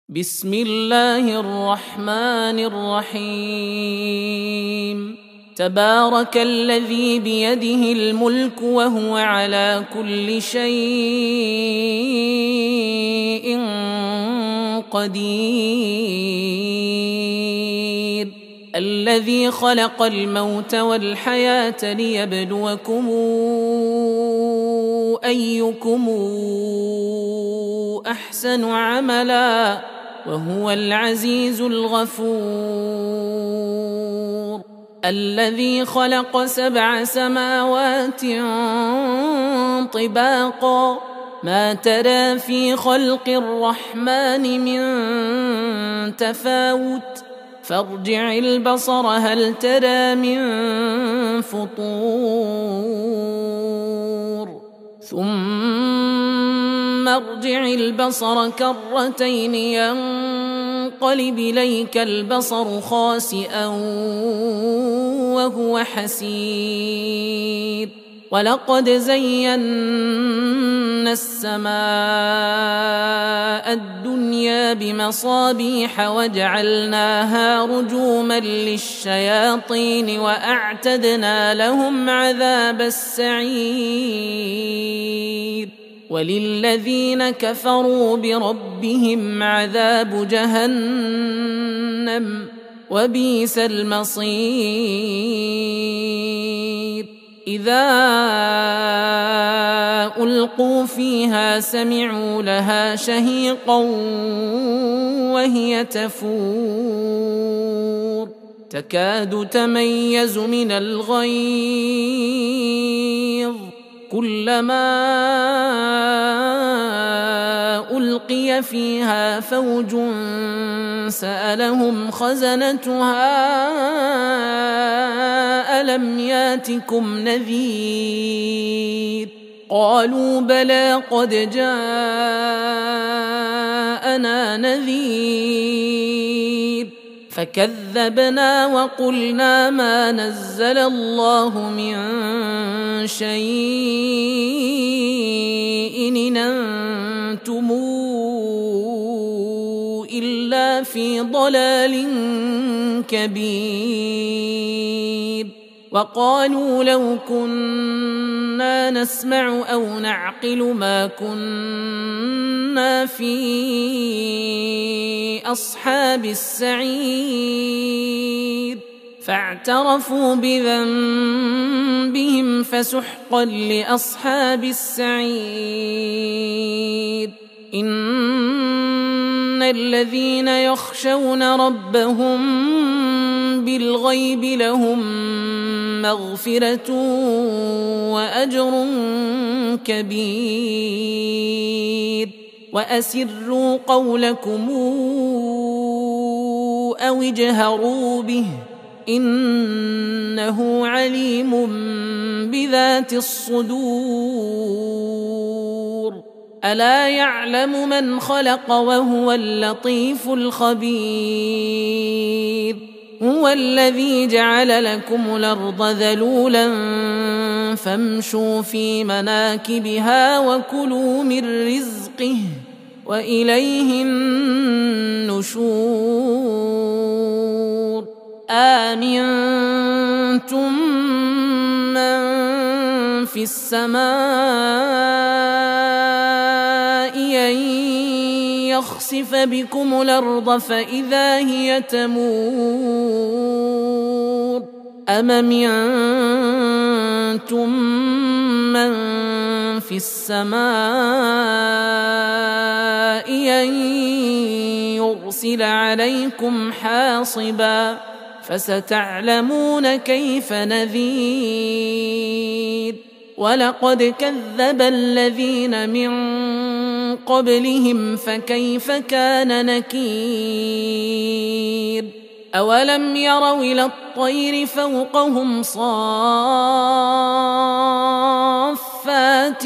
بسم الله الرحمن الرحيم. تبارك الذي بيده الملك وهو على كل شيء قدير. الذي خلق الموت والحياة ليبلوكم أيكم أحسن عملا وهو العزيز الغفور. الذي خلق 7 سماوات طباقا ما ترى في خلق الرحمن من تفاوت فارجع البصر هل ترى من فطور ثم ارجع البصر كرتين ينقلب إليك البصر خاسئا وهو حسير. ولقد زينا السماء الدنيا بمصابيح وجعلناها رجوما للشياطين وأعتدنا لهم عذاب السعير. وللذين كفروا بربهم عذاب جهنم وبئس المصير. إذا ألقوا فيها سمعوا لها شهيقا وهي تفور تكاد تميز من الغيظ كلما ألقي فيها فوج سألهم خزنتها ألم ياتكم نذير قالوا بلى قد جاءنا نذير فكذبنا وقلنا ما نزل الله من شيء إن أنتم إلا في ضلال كبير. وقالوا لو كنا نسمع أو نعقل ما كنا في أصحاب السعير فاعترفوا بذنبهم فسحقا لأصحاب السعير. إن الذين يخشون ربهم بالغيب لهم مغفرة وأجر كبير. وأسروا قولكم أو اجهروا به إنه عليم بذات الصدور. ألا يعلم من خلق وهو اللطيف الخبير. هو الذي جعل لكم الأرض ذلولا فامشوا في مناكبها وكلوا من رزقه وإليه النشور. آمنتم من في السماء أن يخسف بكم الأرض فإذا هي تمور أم أمنتم من في السماء أن يرسل عليكم حاصبا فستعلمون كيف نذير. ولقد كذب الذين من قبلهم فكيف كان نكير. أولم يروا إلى الطير فوقهم صافات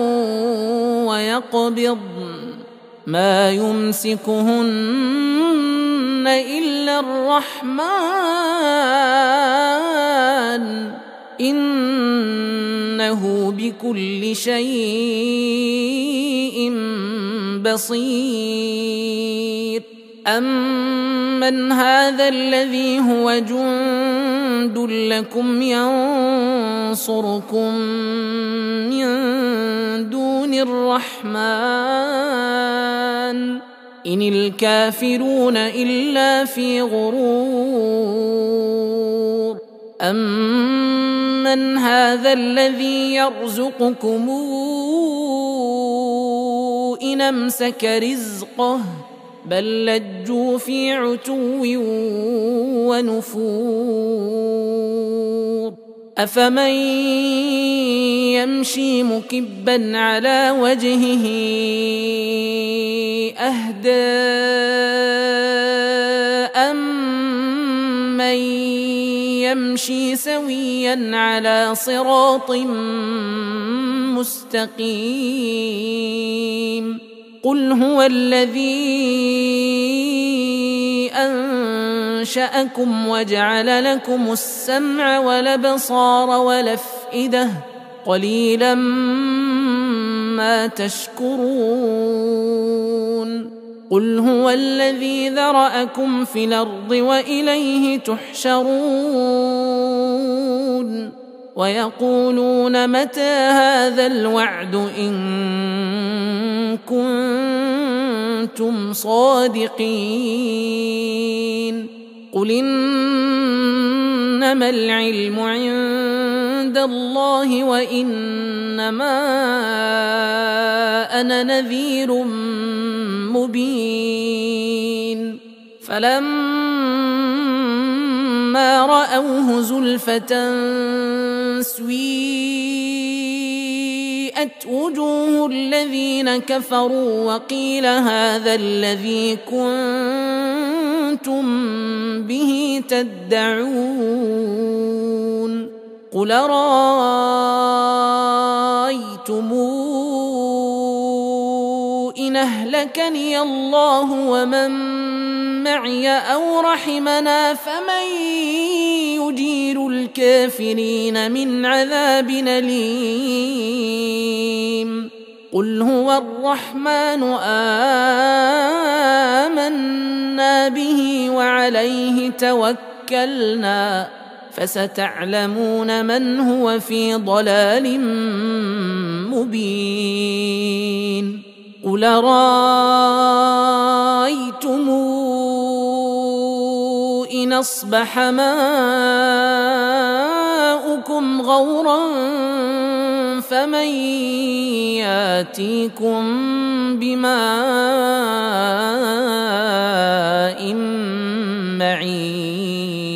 ويقبضن ما يمسكهن إلا الرحمن إنه بكل شيء بصير أمن هذا الذي هو جند لكم ينصركم من دون الرحمن إن الكافرون إلا في غرور أمن هذا الذي يرزقكم إن أمسك رزقه بل لجوا في عتو ونفور أفمن يمشي مكبا على وجهه أهدى أمن يمشي سويا على صراط مستقيم قل هو الذي أنشأكم وجعل لكم السمع والأبصار والأفئدة قليلا ما تشكرون قل هو الذي ذرأكم في الأرض وإليه تحشرون ويقولون متى هذا الوعد إن كنتم صادقين قل إنما العلم عند الله وإنما أنا نذير مبين فلما رأوه زلفة سيئت وجوه الذين كفروا وقيل هذا الذي كنتم به تدعون قل رأيتم إن أهلكني الله ومن معي أو رحمنا فمن يجير الكافرين من عذاب أليم قل هو الرحمن آمنا به وعليه توكلنا فستعلمون من هو في ضلال مبين قل رأيتم إن أصبح ماؤكم غورا فمن ياتيكم بماء معين